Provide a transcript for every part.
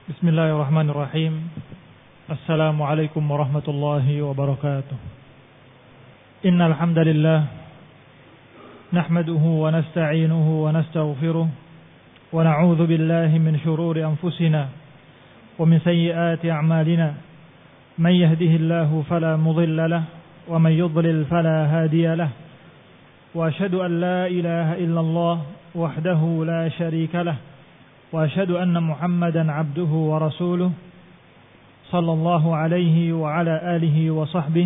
Bismillahirrahmanirrahim. Assalamualaikum warahmatullahi wabarakatuh. Innal hamdalillah nahmaduhu wa nasta'inuhu wa nastaghfiruh wa na'udzu billahi min shururi anfusina wa min sayyiati a'malina. Man yahdihillahu fala mudilla lahu wa man yudlil fala hadiya lahu. Wa asyhadu an la ilaha illallah wahdahu la syarika lahu. وأشهد أن محمدا عبده ورسوله صلى الله عليه وعلى آله وصحبه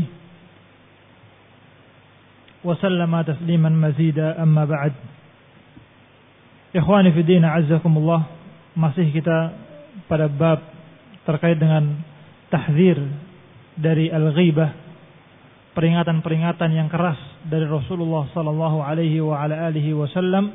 وسلم تسليما مزيدا أما بعد. Ikhwani fi din, a'azzakumullah. Masih kita pada bab terkait dengan tahdzir dari al-ghibah, peringatan-peringatan yang keras dari Rasulullah sallallahu alaihi wa ala alihi wasallam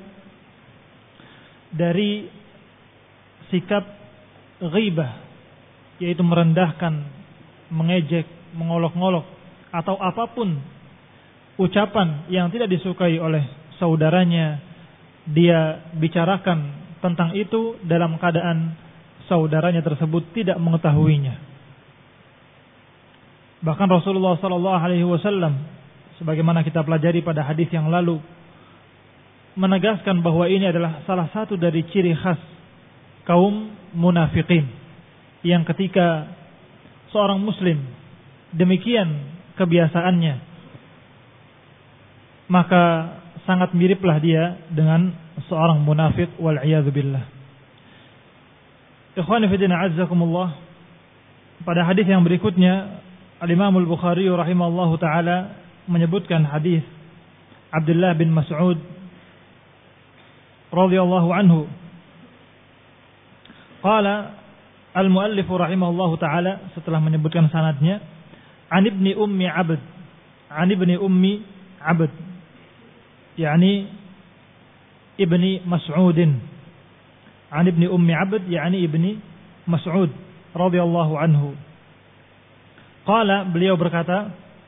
dari sikap ghibah, yaitu merendahkan, mengejek, mengolok-ngolok atau apapun ucapan yang tidak disukai oleh saudaranya, dia bicarakan tentang itu dalam keadaan saudaranya tersebut tidak mengetahuinya. Bahkan Rasulullah sallallahu alaihi wasallam, sebagaimana kita pelajari pada hadis yang lalu, menegaskan bahwa ini adalah salah satu dari ciri khas kaum munafikin, yang ketika seorang muslim demikian kebiasaannya, maka sangat miriplah dia dengan seorang munafik, wal-'iyadzu billah. Ikhwani fi din, a'azzakumullah. Pada hadis yang berikutnya, Al-Imam Al-Bukhari rahimahullahu taala menyebutkan hadis Abdullah bin Mas'ud radhiyallahu anhu. Qala al-muallif rahimahullahu taala, setelah menyebutkan sanadnya, an ibni ummi abd, yakni ibni Mas'udin, an ibni ummi abd, yakni ibni Mas'ud radhiyallahu anhu. Qala, beliau berkata,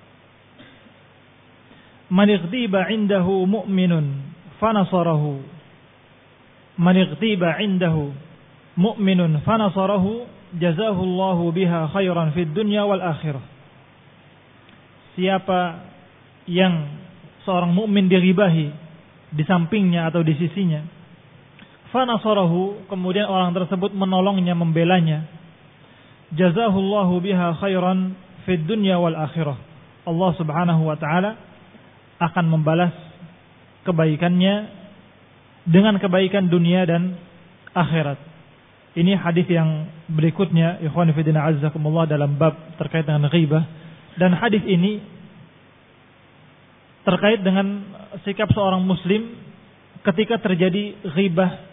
man ightiba indahu mu'minun fanasarahu, man ightiba indahu mu'minun fanasarahu jazahullahu biha khairan fid dunya wal akhirah. Siapa yang seorang mukmin diribahi di sampingnya atau di sisinya, fanasarahu, kemudian orang tersebut menolongnya, membelanya, jazahullahu biha khairan fid dunya wal akhirah. Allah Subhanahu wa taala akan membalas kebaikannya dengan kebaikan dunia dan akhirat. Ini hadis yang berikutnya, ikhwan fillah azzakumullah, dalam bab terkait dengan ghibah. Dan hadis ini terkait dengan sikap seorang muslim ketika terjadi ghibah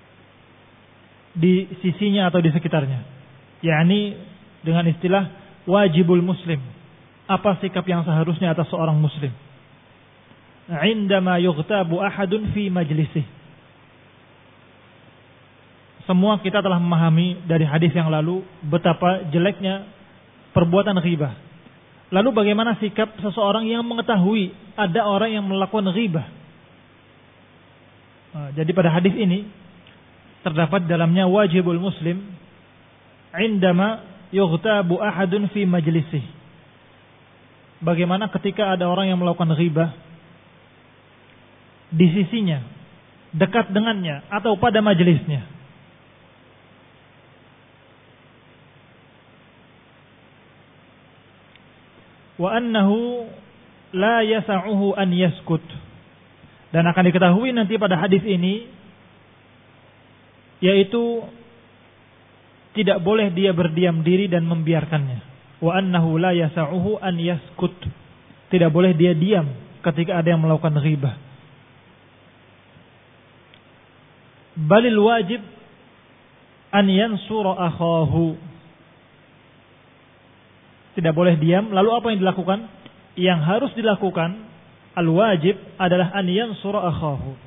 di sisinya atau di sekitarnya. Yakni dengan istilah wajibul muslim. Apa sikap yang seharusnya atas seorang muslim? Indama yughtabu ahadun fi majlisih. Semua kita telah memahami dari hadis yang lalu betapa jeleknya perbuatan ghibah. Lalu bagaimana sikap seseorang yang mengetahui ada orang yang melakukan ghibah? Jadi pada hadis ini terdapat dalamnya wajibul muslim indama yughtabu ahadun fi majlisih. Bagaimana ketika ada orang yang melakukan ghibah di sisinya, dekat dengannya, atau pada majelisnya. Wa annahu la yasa'uhu an yaskut. Dan akan diketahui nanti pada hadis ini, yaitu tidak boleh dia berdiam diri dan membiarkannya. Wa annahu la yasa'uhu an yaskut. Tidak boleh dia diam ketika ada yang melakukan ghibah. Balil wajib an yansura akhahu. Tidak boleh diam. Lalu apa yang dilakukan? Yang harus dilakukan, al-wajib, adalah an yansura akhahu.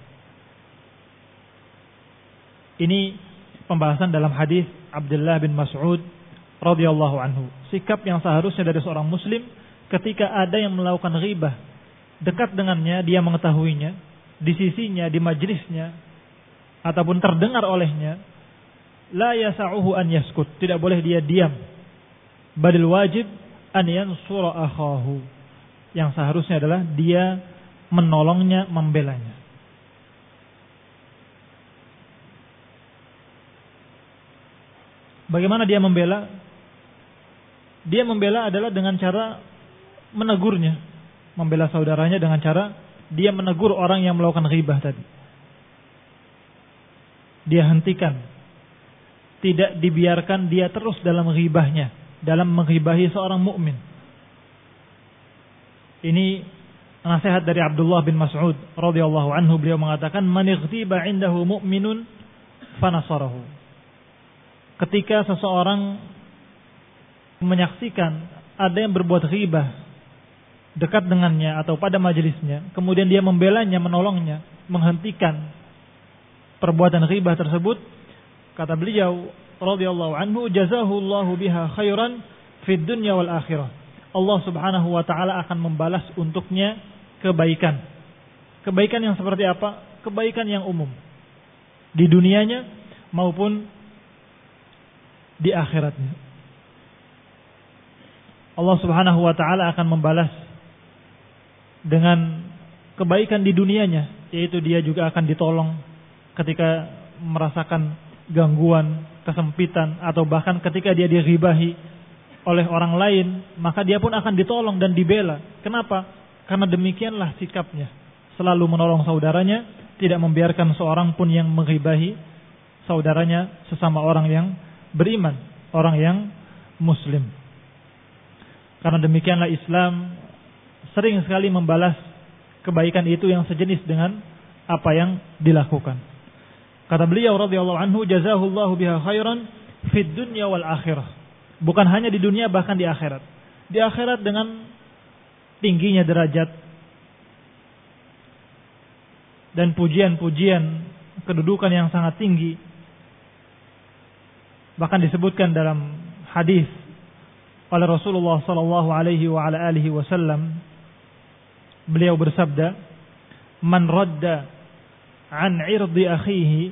Ini pembahasan dalam hadis Abdullah bin Mas'ud radhiyallahu anhu. Sikap yang seharusnya dari seorang muslim ketika ada yang melakukan ghibah dekat dengannya, dia mengetahuinya, di sisinya, di majlisnya, ataupun terdengar olehnya, la yasa'uhu an yaskut, tidak boleh dia diam. Badil wajib an yansura akhahu, yang seharusnya adalah dia menolongnya, membelanya. Bagaimana dia membela? Dia membela adalah dengan cara menegurnya, membela saudaranya dengan cara dia menegur orang yang melakukan ghibah tadi. Dia hentikan, tidak dibiarkan dia terus dalam ghibahnya, dalam menghibahi seorang mukmin. Ini nasihat dari Abdullah bin Mas'ud radhiyallahu anhu. Beliau mengatakan, "Man ightiba 'indahu mu'minun fanasarahu." Ketika seseorang menyaksikan ada yang berbuat ghibah dekat dengannya atau pada majelisnya, kemudian dia membelanya, menolongnya, menghentikan perbuatan ghibah tersebut, kata beliau radhiyallahu anhu, "Jazahullahu biha khairan fid dunya wal akhirah." Allah Subhanahu wa taala akan membalas untuknya kebaikan. Kebaikan yang seperti apa? Kebaikan yang umum di dunianya maupun di akhiratnya. Allah Subhanahu wa taala akan membalas dengan kebaikan di dunianya, yaitu dia juga akan ditolong ketika merasakan gangguan, kesempitan, atau bahkan ketika dia dighibahi oleh orang lain, maka dia pun akan ditolong dan dibela. Kenapa? Karena demikianlah sikapnya, selalu menolong saudaranya, tidak membiarkan seorang pun yang menghibahi saudaranya sesama orang yang beriman, orang yang muslim. Karena demikianlah Islam sering sekali membalas kebaikan itu yang sejenis dengan apa yang dilakukan. Kata beliau radhiyallahu anhu, "Jazahullahu biha khairan fid dunya wal akhirah." Bukan hanya di dunia, bahkan di akhirat. Di akhirat dengan tingginya derajat dan pujian-pujian, kedudukan yang sangat tinggi. Bahkan disebutkan dalam hadis oleh Rasulullah sallallahu alaihi wa ala alihi wasallam, beliau bersabda, "Man radda an 'irdi akhihi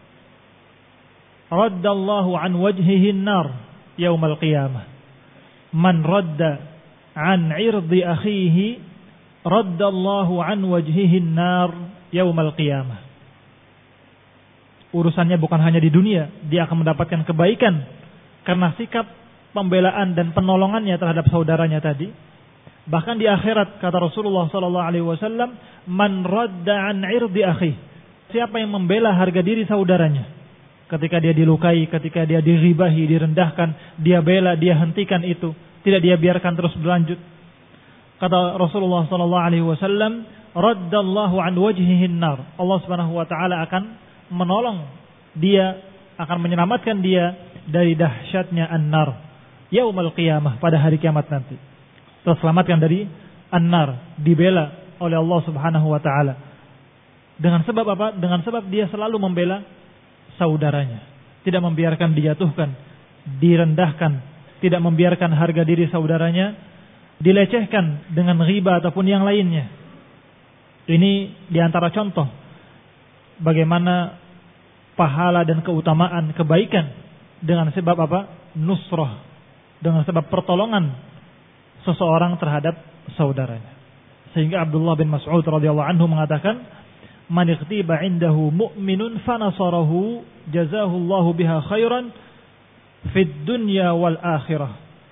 raddallahu an wajhihi an-nar yaumal qiyamah." Man radda an 'irdi akhihi raddallahu an wajhihi an-nar yaumal qiyamah. Urusannya bukan hanya di dunia, dia akan mendapatkan kebaikan karena sikap pembelaan dan penolongannya terhadap saudaranya tadi. Bahkan di akhirat, kata Rasulullah sallallahu alaihi wasallam, "Man radda an 'irdi akhi." Siapa yang membela harga diri saudaranya? Ketika dia dilukai, ketika dia dighibahi, direndahkan, dia bela, dia hentikan itu, tidak dia biarkan terus berlanjut. Kata Rasulullah sallallahu alaihi wasallam, "Raddallahu an wajhihi an-nar." Allah Subhanahu wa taala akan menolong dia, akan menyelamatkan dia dari dahsyatnya an-nar yaumal qiyamah, pada hari kiamat nanti. Terselamatkan dari an-nar, dibela oleh Allah Subhanahu wa taala. Dengan sebab apa? Dengan sebab dia selalu membela saudaranya, tidak membiarkan dijatuhkan, direndahkan, tidak membiarkan harga diri saudaranya dilecehkan dengan riba ataupun yang lainnya. Ini diantara contoh bagaimana pahala dan keutamaan kebaikan dengan sebab apa? Nusrah, dengan sebab pertolongan seseorang terhadap saudaranya. Sehingga Abdullah bin Mas'ud radhiyallahu anhu mengatakan, "Man ightiba 'indahu mu'minun fanasarahu jazahullahu biha khairan fid dunya wal akhirah."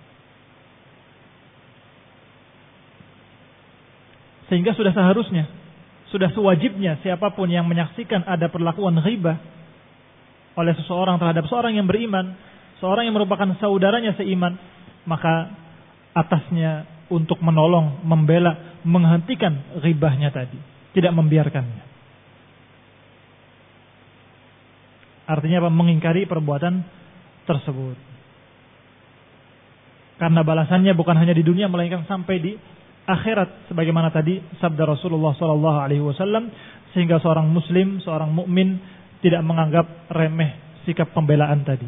Sehingga sudah seharusnya, sudah sewajibnya siapapun yang menyaksikan ada perlakuan ghibah oleh seseorang terhadap seorang yang beriman, seorang yang merupakan saudaranya seiman, maka atasnya untuk menolong, membela, menghentikan ghibahnya tadi, tidak membiarkannya. Artinya apa? Mengingkari perbuatan tersebut. Karena balasannya bukan hanya di dunia, melainkan sampai di akhirat, sebagaimana tadi sabda Rasulullah sallallahu alaihi wasallam, sehingga seorang muslim, seorang mukmin tidak menganggap remeh sikap pembelaan tadi.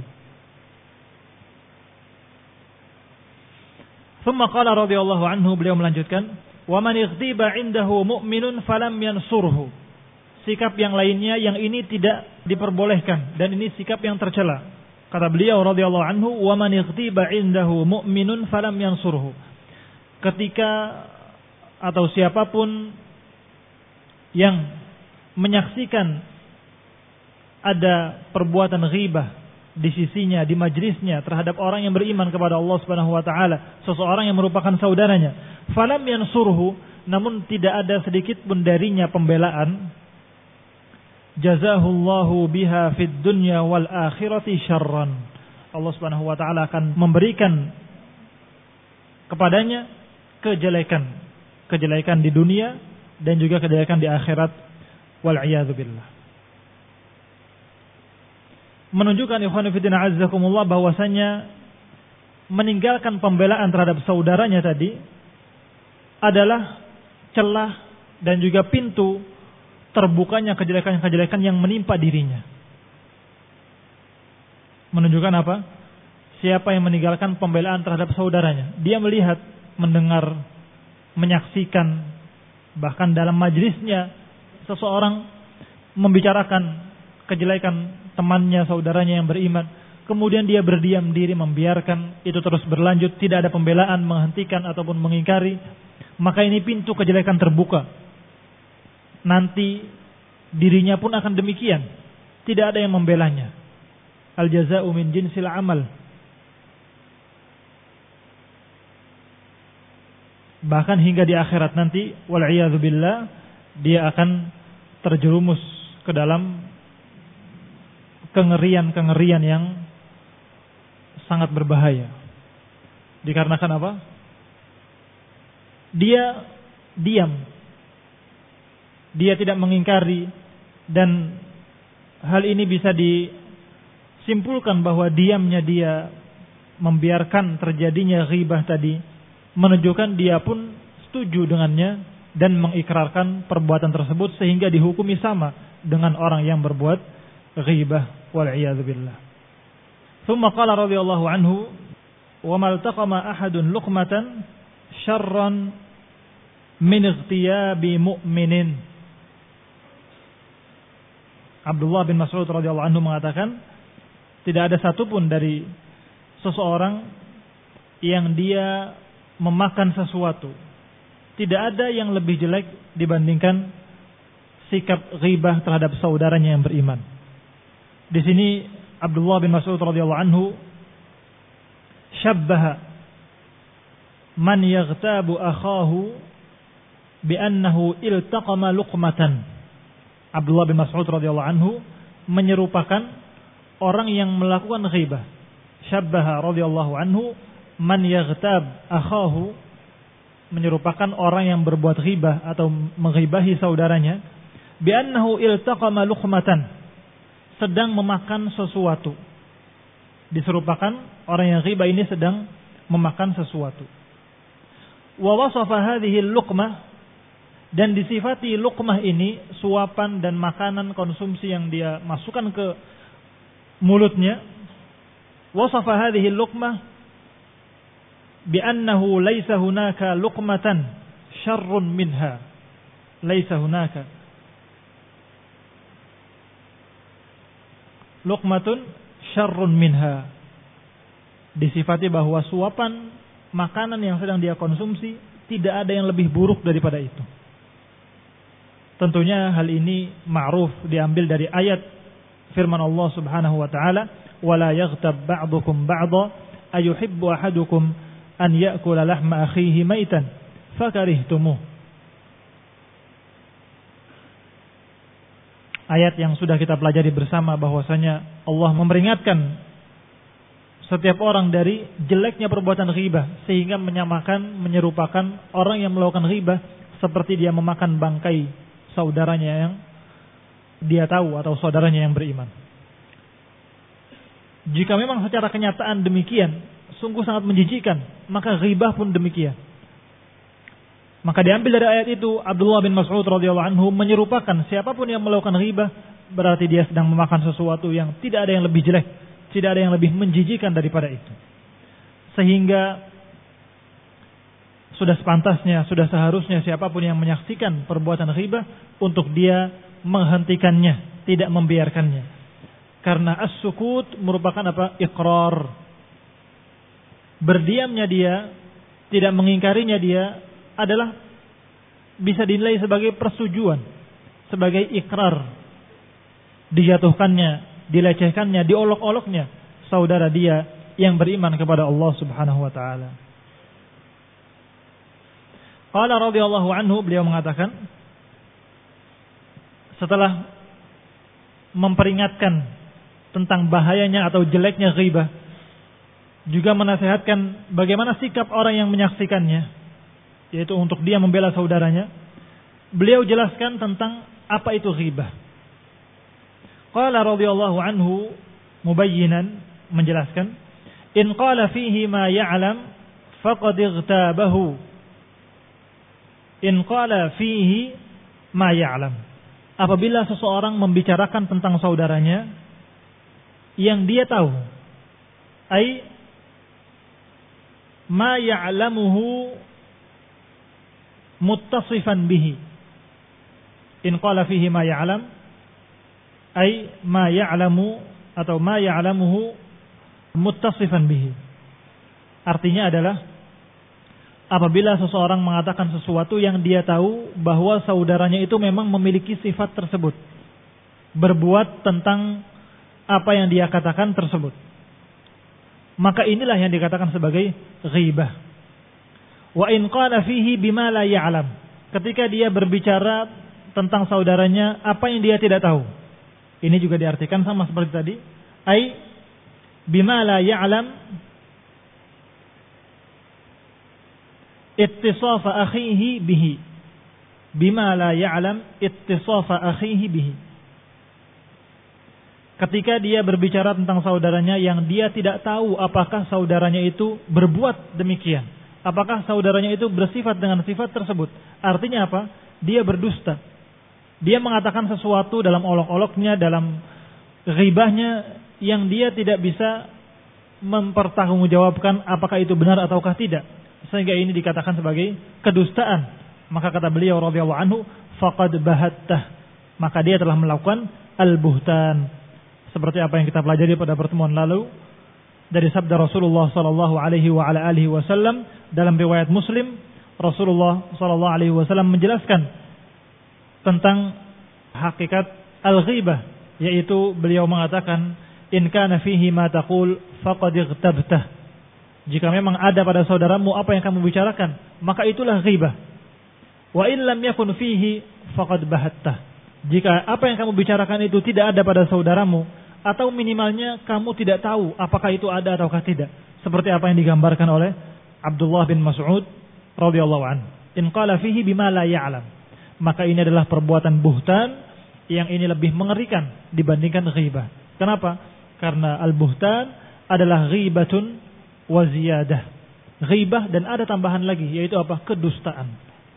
Thumma qala radhiyallahu anhu, beliau melanjutkan, "Wa man ightiba 'indahu mu'minun falam yansurhu." Sikap yang lainnya yang ini tidak diperbolehkan dan ini sikap yang tercela. Kata beliau radhiyallahu anhu, "Wa man ightiba 'indahu mu'minun falam yansurhu." Ketika atau siapapun yang menyaksikan ada perbuatan ghibah di sisinya, di majlisnya terhadap orang yang beriman kepada Allah Subhanahu wa taala, seseorang yang merupakan saudaranya, falam yansurhu, namun tidak ada sedikit pun darinya pembelaan, jazahullahu biha fid dunya wal akhirati syarran. Allah Subhanahu wa taala akan memberikan kepadanya kejelekan di dunia dan juga kejelekan di akhirat, wal iyadzu billah. Menunjukkan ikhwan fillah azzakumullah bahwasanya meninggalkan pembelaan terhadap saudaranya tadi adalah celah dan juga pintu terbukanya kejelekan-kejelekan yang menimpa dirinya. Menunjukkan apa? Siapa yang meninggalkan pembelaan terhadap saudaranya, dia melihat, mendengar, menyaksikan, bahkan dalam majlisnya seseorang membicarakan kejelekan temannya, saudaranya yang beriman, kemudian dia berdiam diri membiarkan itu terus berlanjut, tidak ada pembelaan, menghentikan ataupun mengingkari, maka ini pintu kejelekan terbuka. Nanti dirinya pun akan demikian, tidak ada yang membelanya. Al jaza'u min jinsil amal. Bahkan hingga di akhirat nanti, wal iyadzu billah, dia akan terjerumus ke dalam kengerian-kengerian yang sangat berbahaya. Dikarenakan apa? Dia diam. Dia tidak mengingkari, dan hal ini bisa disimpulkan bahwa diamnya dia membiarkan terjadinya ghibah tadi menunjukkan dia pun setuju dengannya dan mengikrarkan perbuatan tersebut sehingga dihukumi sama dengan orang yang berbuat ghibah, wal iyadzu billah. Tsumma qala radhiyallahu anhu, "Wa mal taqama ahadun luqmatan syarran min ightiyabi mu'minin." Abdullah bin Mas'ud radhiyallahu anhu mengatakan, tidak ada satupun dari seseorang yang dia memakan sesuatu, tidak ada yang lebih jelek dibandingkan sikap ghibah terhadap saudaranya yang beriman. Di sini Abdullah bin Mas'ud radhiyallahu anhu syabbaha man yaghtabu akhahu bi annahu iltaqama luqmatan. Abdullah bin Mas'ud radhiyallahu anhu menyerupakan orang yang melakukan ghibah. Syabbaha radhiyallahu anhu man yaghtab akhahu, menyerupakan orang yang berbuat ghibah atau menghibahi saudaranya, bi annahu iltaqama luqmatan, sedang memakan sesuatu. Diserupakan orang yang ghibah ini sedang memakan sesuatu. Wa wasafa hadhihi luqmah, dan disifati luqmah ini suapan dan makanan konsumsi yang dia masukkan ke mulutnya. Wasafa hadhihi luqmah bi annahu laisa hunaka luqmatan syarrun minha. Laisa hunaka luqmatun syarrun minha. Disifati bahwa suapan makanan yang sedang dia konsumsi tidak ada yang lebih buruk daripada itu. Tentunya hal ini ma'ruf, diambil dari ayat firman Allah Subhanahu wa taala, "Wala yaghtab ba'dukum ba'dha ayuhibbu ahadukum an ya'kula lahma akhihi maitan fakarihtumuh." Ayat yang sudah kita pelajari bersama bahwasanya Allah memperingatkan setiap orang dari jeleknya perbuatan ghibah, sehingga menyerupakan orang yang melakukan ghibah seperti dia memakan bangkai saudaranya yang dia tahu atau saudaranya yang beriman. Jika memang secara kenyataan demikian, sungguh sangat menjijikkan, maka ghibah pun demikian. Maka diambil dari ayat itu, Abdullah bin Mas'ud radhiyallahu anhu menyerupakan siapapun yang melakukan ghibah berarti dia sedang memakan sesuatu yang tidak ada yang lebih jelek, tidak ada yang lebih menjijikkan daripada itu. Sehingga sudah sepantasnya, sudah seharusnya siapapun yang menyaksikan perbuatan ghibah untuk dia menghentikannya, tidak membiarkannya. Karena as-sukut merupakan apa? Iqrar. Berdiamnya dia, tidak mengingkarinya dia adalah bisa dinilai sebagai persetujuan, sebagai ikrar. Dijatuhkannya, dilecehkannya, diolok-oloknya saudara dia yang beriman kepada Allah Subhanahu wa taala. Qala radhiyallahu anhu, beliau mengatakan setelah memperingatkan tentang bahayanya atau jeleknya ghibah, juga menasihatkan bagaimana sikap orang yang menyaksikannya, yaitu untuk dia membela saudaranya. Beliau jelaskan tentang apa itu ghibah. Qala radhiyallahu anhu mubayyinan, menjelaskan, in qala fihi ma ya'lam faqad ightabahu. In qala fihi ma ya'lam. Apabila seseorang membicarakan tentang saudaranya yang dia tahu, ai ma ya'lamuhu muttasifan bihi. In qala fihi ma ya'lam ai ma ya'lamu atau ma ya'lamuhu muttasifan bihi. Artinya adalah apabila seseorang mengatakan sesuatu yang dia tahu bahwa saudaranya itu memang memiliki sifat tersebut, berbuat tentang apa yang dia katakan tersebut, maka inilah yang dikatakan sebagai ghibah. Wa in qala fihi bima la ya'lam, ketika dia berbicara tentang saudaranya apa yang dia tidak tahu, ini juga diartikan sama seperti tadi, ai bima la ya'lam ittisafa akhihi bihi, bima la ya'lam ittisafa akhihi bihi. Ketika dia berbicara tentang saudaranya yang dia tidak tahu apakah saudaranya itu berbuat demikian, apakah saudaranya itu bersifat dengan sifat tersebut. Artinya apa? Dia berdusta. Dia mengatakan sesuatu dalam olok-oloknya, dalam ghibahnya yang dia tidak bisa mempertanggungjawabkan apakah itu benar ataukah tidak. Sehingga ini dikatakan sebagai kedustaan. Maka kata beliau radhiyallahu anhu, faqad bahattah, maka dia telah melakukan al-buhtan. Seperti apa yang kita pelajari pada pertemuan lalu dari sabda Rasulullah sallallahu alaihi wa ala alihi wasallam dalam riwayat Muslim, Rasulullah sallallahu alaihi wasallam menjelaskan tentang hakikat al-ghibah, yaitu beliau mengatakan, in kana fihi ma taqul faqad ightabtah. Jika memang ada pada saudaramu apa yang kamu bicarakan, maka itulah ghibah. Wa in lam yakun fihi faqad bahattah. Jika apa yang kamu bicarakan itu tidak ada pada saudaramu, atau minimalnya kamu tidak tahu apakah itu ada ataukah tidak, seperti apa yang digambarkan oleh Abdullah bin Mas'ud radhiyallahu anhu, in qala fihi bima la ya'lam, maka ini adalah perbuatan buhtan yang ini lebih mengerikan dibandingkan ghibah. Kenapa? Karena al-buhtan adalah ghibatun wa ziyadah, ghibah dan ada tambahan lagi, yaitu apa? Kedustaan.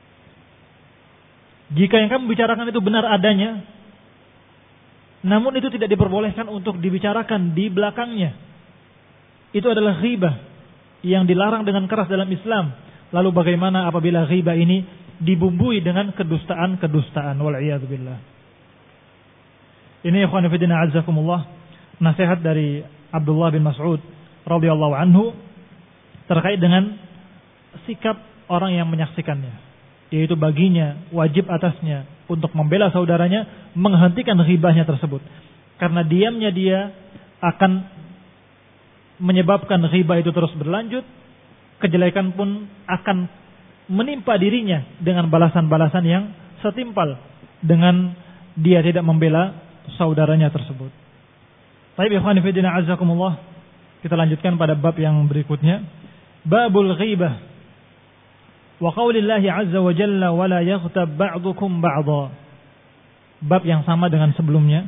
Jika yang kamu bicarakan itu benar adanya, namun itu tidak diperbolehkan untuk dibicarakan di belakangnya, itu adalah ghibah yang dilarang dengan keras dalam Islam. Lalu bagaimana apabila ghibah ini dibumbui dengan kedustaan-kedustaan, wal'iyadzubillah. Ini ikhwan fillah azzakumullah, nasihat dari Abdullah bin Mas'ud radhiyallahu anhu terkait dengan sikap orang yang menyaksikannya, yaitu baginya wajib atasnya untuk membela saudaranya, menghentikan ghibahnya tersebut. Karena diamnya dia akan menyebabkan ghibah itu terus berlanjut, kejelekan pun akan menimpa dirinya dengan balasan-balasan yang setimpal dengan dia tidak membela saudaranya tersebut. Baik, ikhwan fillah azakumullah, kita lanjutkan pada bab yang berikutnya, babul ghibah. Wa qaulillahi azza wa jalla wa la yaghtab ba'dukum ba'dha. Bab yang sama dengan sebelumnya.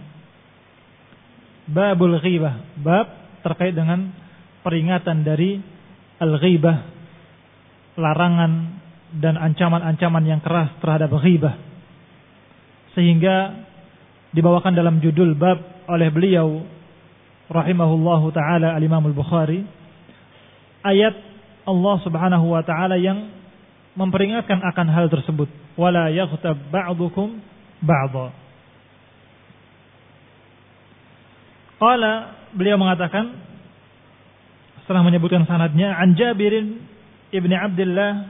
Babul ghibah, bab terkait dengan peringatan dari al-ghibah, larangan dan ancaman-ancaman yang keras terhadap ghibah. Sehingga dibawakan dalam judul bab oleh beliau rahimahullahu taala al-Imam al-Bukhari, ayat Allah Subhanahu wa taala yang memperingatkan akan hal tersebut, wala yaghtab ba'dukum ba'dha. Qala, beliau mengatakan setelah menyebutkan sanadnya, an Jabir ibn Abdullah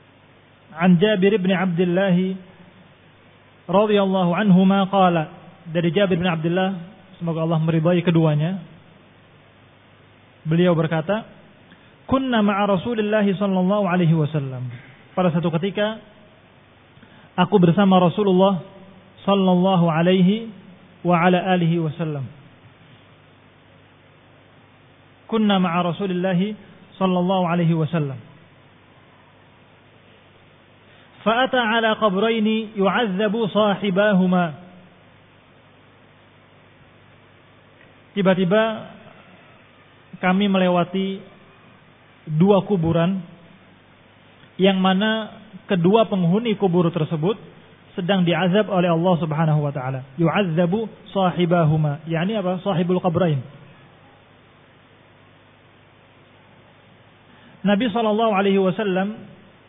radhiyallahu anhuma qala, dari Jabir bin Abdullah, semoga Allah meridai keduanya, beliau berkata, kunna ma'a Rasulillah sallallahu alaihi wasallam, pada satu ketika aku bersama Rasulullah sallallahu alaihi wa ala alihi wasallam. Kunna ma'a Rasulillah sallallahu alaihi wasallam. Fa'ata ala qabraini yu'azzabu sahibahuma. Tiba-tiba kami melewati dua kuburan yang mana kedua penghuni kubur tersebut sedang diazab oleh Allah Subhanahu wa taala. Yu'azzabu sahibahuma, yakni apa? Sahibul qabrain. Nabi sallallahu alaihi wasallam,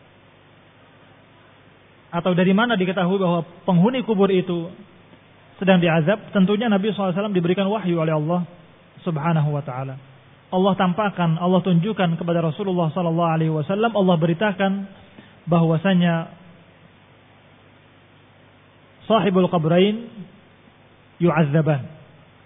atau dari mana diketahui bahwa penghuni kubur itu sedang diazab? Tentunya Nabi SAW diberikan wahyu oleh Allah Subhanahu wa taala. Allah tampakkan, Allah tunjukkan kepada Rasulullah sallallahu alaihi wasallam, Allah beritakan bahwasanya sahibul qabrain yu'azzaban.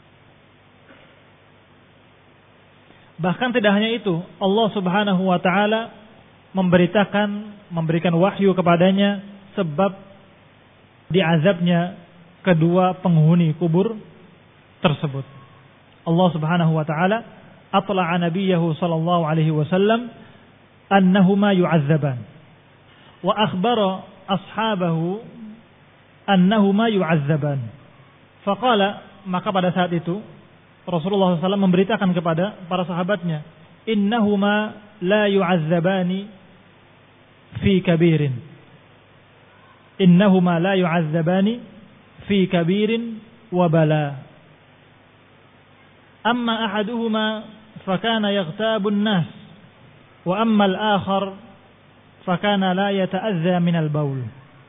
Bahkan tidak hanya itu, Allah Subhanahu wa taala memberikan wahyu kepadanya sebab diazabnya kedua penghuni kubur tersebut. Allah Subhanahu wa taala atla'a nabiyahu sallallahu alaihi wasallam annahuma yu'azzaban wa akhbara ashabahu annahuma yu'azzaban. Faqala, maka pada saat itu Rasulullah SAW memberitakan kepada para sahabatnya, innahuma la yu'azzabani fi kabirin. Innahuma la yu'azzabani fi kabirin wa bala. Amma ahaduhuma fakana yaghtabu an-nas wa amma al-akhar fakana la yata'azza min al-baul.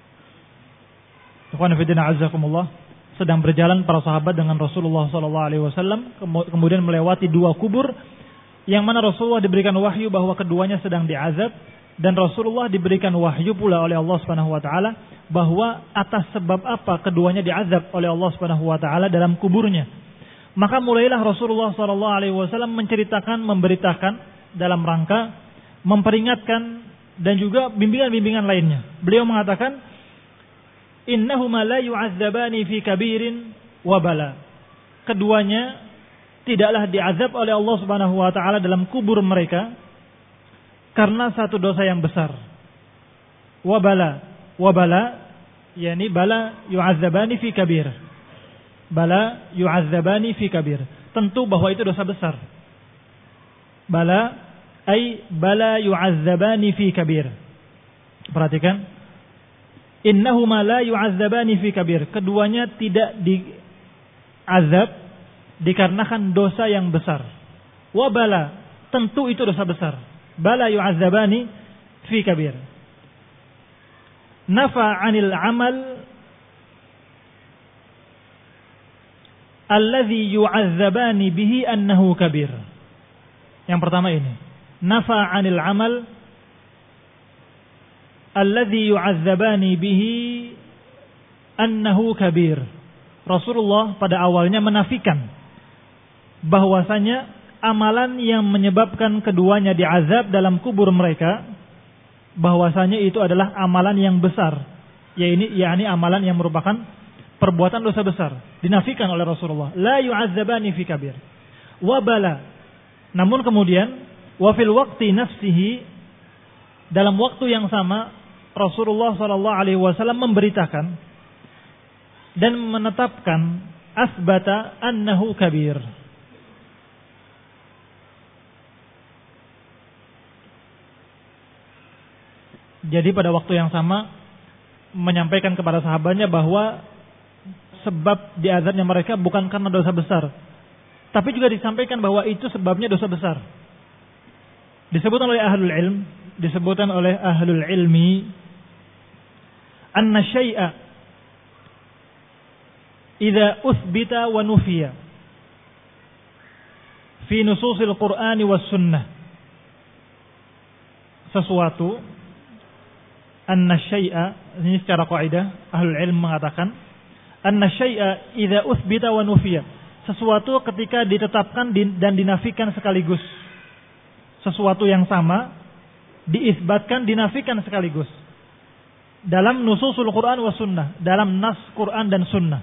Ikhwan fillah azzakumullah, sedang berjalan para sahabat dengan Rasulullah SAW, kemudian melewati dua kubur yang mana Rasulullah diberikan wahyu bahwa keduanya sedang diazab, dan Rasulullah diberikan wahyu pula oleh Allah Subhanahu wa taala bahwa atas sebab apa keduanya diazab oleh Allah Subhanahu wa taala dalam kuburnya. Maka mulailah Rasulullah SAW menceritakan, memberitakan dalam rangka memperingatkan dan juga bimbingan-bimbingan lainnya. Beliau mengatakan, innahuma la yu'azzabani fi kabirin wa bala. Keduanya tidaklah diazab oleh Allah Subhanahu wa taala dalam kubur mereka karena satu dosa yang besar. Wa bala yakni bala yu'azzabani fi kabir. Bala yu'azzabani fi kabir. Tentu bahwa itu dosa besar. Bala yu'azzabani fi kabir. Perhatikan, innahuma la yu'azzabani fi kabir. Keduanya tidak diazab dikarenakan dosa yang besar. Wa bala, tentu itu dosa besar. Bala yu'azzabani fi kabir. Nafa 'anil 'amal alladhi yu'azzabani bihi annahu kabir. Yang pertama ini, nafa 'anil 'amal alladhi yu'azzabani bihi annahu kabir. Rasulullah pada awalnya menafikan bahwasanya amalan yang menyebabkan keduanya diazab dalam kubur mereka, bahwasanya itu adalah amalan yang besar, yakni amalan yang merupakan perbuatan dosa besar. Dinafikan oleh Rasulullah, la yu'azzabani fi kabir. Wa bala, namun kemudian wa fil waqti nafsihi, dalam waktu yang sama Rasulullah SAW memberitakan dan menetapkan asbata annahu kabir. Jadi pada waktu yang sama menyampaikan kepada sahabatnya bahwa sebab diazabnya mereka bukan karena dosa besar, tapi juga disampaikan bahwa itu sebabnya dosa besar. Disebutkan oleh ahlul ilmi anna syai'a idza uthbita wa nufiya fi nususil Qur'ani was sunnah. Sesuatu anna syai'a, ini secara kaidah ahlul ilm mengatakan anna syai'a idza uthbita wa nufiya. Sesuatu ketika ditetapkan dan dinafikan sekaligus. Sesuatu yang sama diisbatkan, dinafikan sekaligus. Dalam nususul Quran wa sunnah, dalam nas Quran dan sunnah.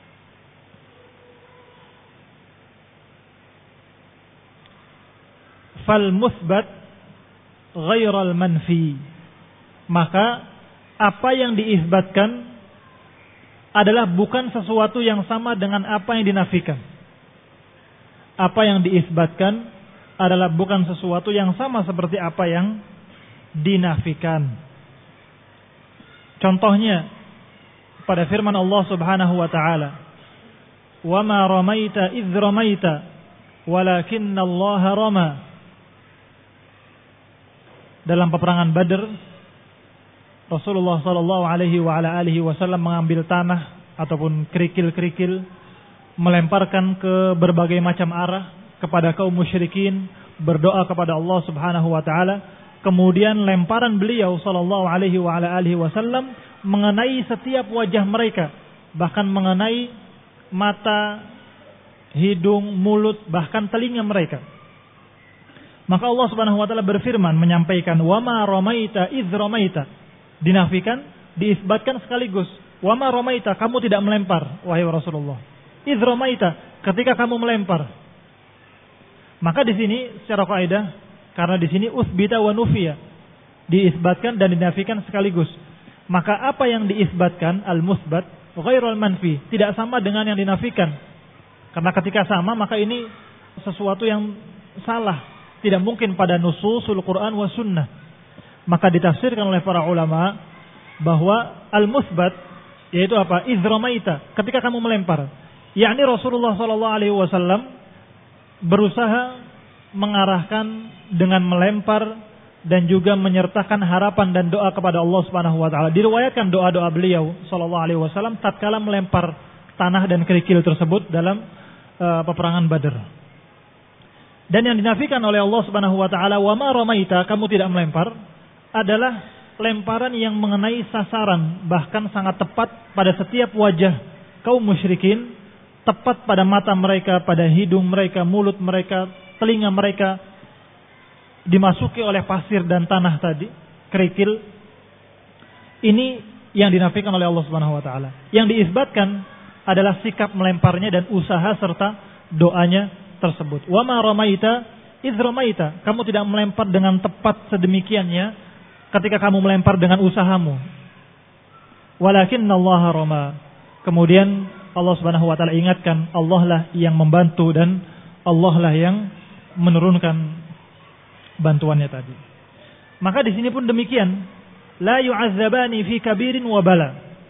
Fal musbat ghairal manfi. Maka apa yang diisbatkan adalah bukan sesuatu yang sama dengan apa yang dinafikan. Apa yang diisbatkan adalah bukan sesuatu yang sama seperti apa yang dinafikan. Contohnya pada firman Allah Subhanahu wa taala, "Wa ma ramaita idz ramaita, walakinna Allah rama." Dalam peperangan Badr, Rasulullah sallallahu alaihi wasallam mengambil tanah ataupun kerikil-kerikil, melemparkan ke berbagai macam arah kepada kaum musyrikin, berdoa kepada Allah Subhanahu wa taala. Kemudian lemparan beliau sallallahu alaihi wasallam mengenai setiap wajah mereka, bahkan mengenai mata, hidung, mulut, bahkan telinga mereka. Maka Allah Subhanahu wa taala berfirman menyampaikan wa ma ramaita idz ramaita. Dinafikan, diisbatkan sekaligus. Wa ma ramaita, kamu tidak melempar wahai Rasulullah. Idz ramaita, ketika kamu melempar. Maka di sini secara kaidah, karena di sini usbita wa nufiya, diisbatkan dan dinafikan sekaligus. Maka apa yang diisbatkan al-musbat ghairul manfi, tidak sama dengan yang dinafikan. Karena ketika sama maka ini sesuatu yang salah. Tidak mungkin pada nususul Quran wa sunnah. Maka ditafsirkan oleh para ulama bahwa al-musbat yaitu apa? Izramaita, ketika kamu melempar. Yakni Rasulullah sallallahu alaihi wasallam berusaha mengarahkan dengan melempar dan juga menyertakan harapan dan doa kepada Allah Subhanahu wa taala. Diriwayatkan doa-doa beliau sallallahu alaihi wasallam tatkala melempar tanah dan kerikil tersebut dalam peperangan Badar. Dan yang dinafikan oleh Allah Subhanahu wa taala, wa ma ramaita, kamu tidak melempar, adalah lemparan yang mengenai sasaran, bahkan sangat tepat pada setiap wajah kaum musyrikin, tepat pada mata mereka, pada hidung mereka, mulut mereka, telinga mereka, dimasuki oleh pasir dan tanah tadi, kerikil. Ini yang dinafikan oleh Allah Subhanahu wa taala. Yang diisbatkan adalah sikap melemparnya dan usaha serta doanya tersebut. Wa ma ramaita idz ramaita, kamu tidak melempar dengan tepat sedemikiannya ketika kamu melempar dengan usahamu. Walakinnallaha rama. Kemudian Allah Subhanahu wa taala ingatkan, Allah lah yang membantu dan Allah lah yang menurunkan bantuannya tadi. Maka di sini pun demikian, la yu'azzabani fi kabirin wa bala.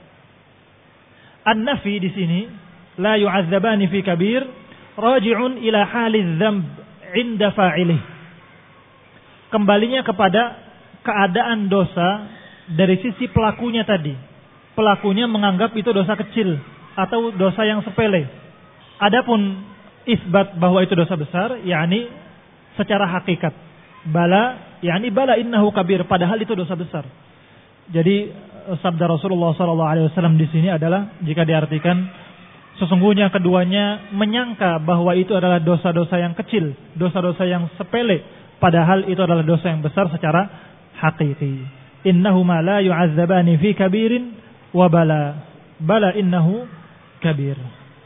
An-nafi di sini, la yu'azzabani fi kabir, raji'un ila haliz dzamb 'inda fa'ilih. Kembalinya kepada keadaan dosa dari sisi pelakunya tadi. Pelakunya menganggap itu dosa kecil atau dosa yang sepele. Adapun isbat bahwa itu dosa besar, yakni secara hakikat. Bala, yakni bala innahu kabir, padahal itu dosa besar. Jadi sabda Rasulullah SAW di sini adalah jika diartikan sesungguhnya keduanya menyangka bahwa itu adalah dosa-dosa yang kecil, dosa-dosa yang sepele, padahal itu adalah dosa yang besar secara hakiki. Innahuma la yu'azzabani fi kabirin wa bala innahu kabir.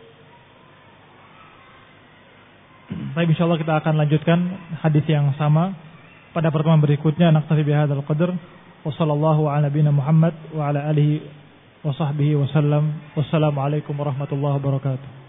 Baik, insyaallah kita akan lanjutkan hadis yang sama pada pertemuan berikutnya. Naktafi bihadzal qadar. Wa sallallahu ala nabiyina Muhammad wa ala alihi wa sahbihi wa sallam. Wassalamualaikum warahmatullahi wabarakatuh.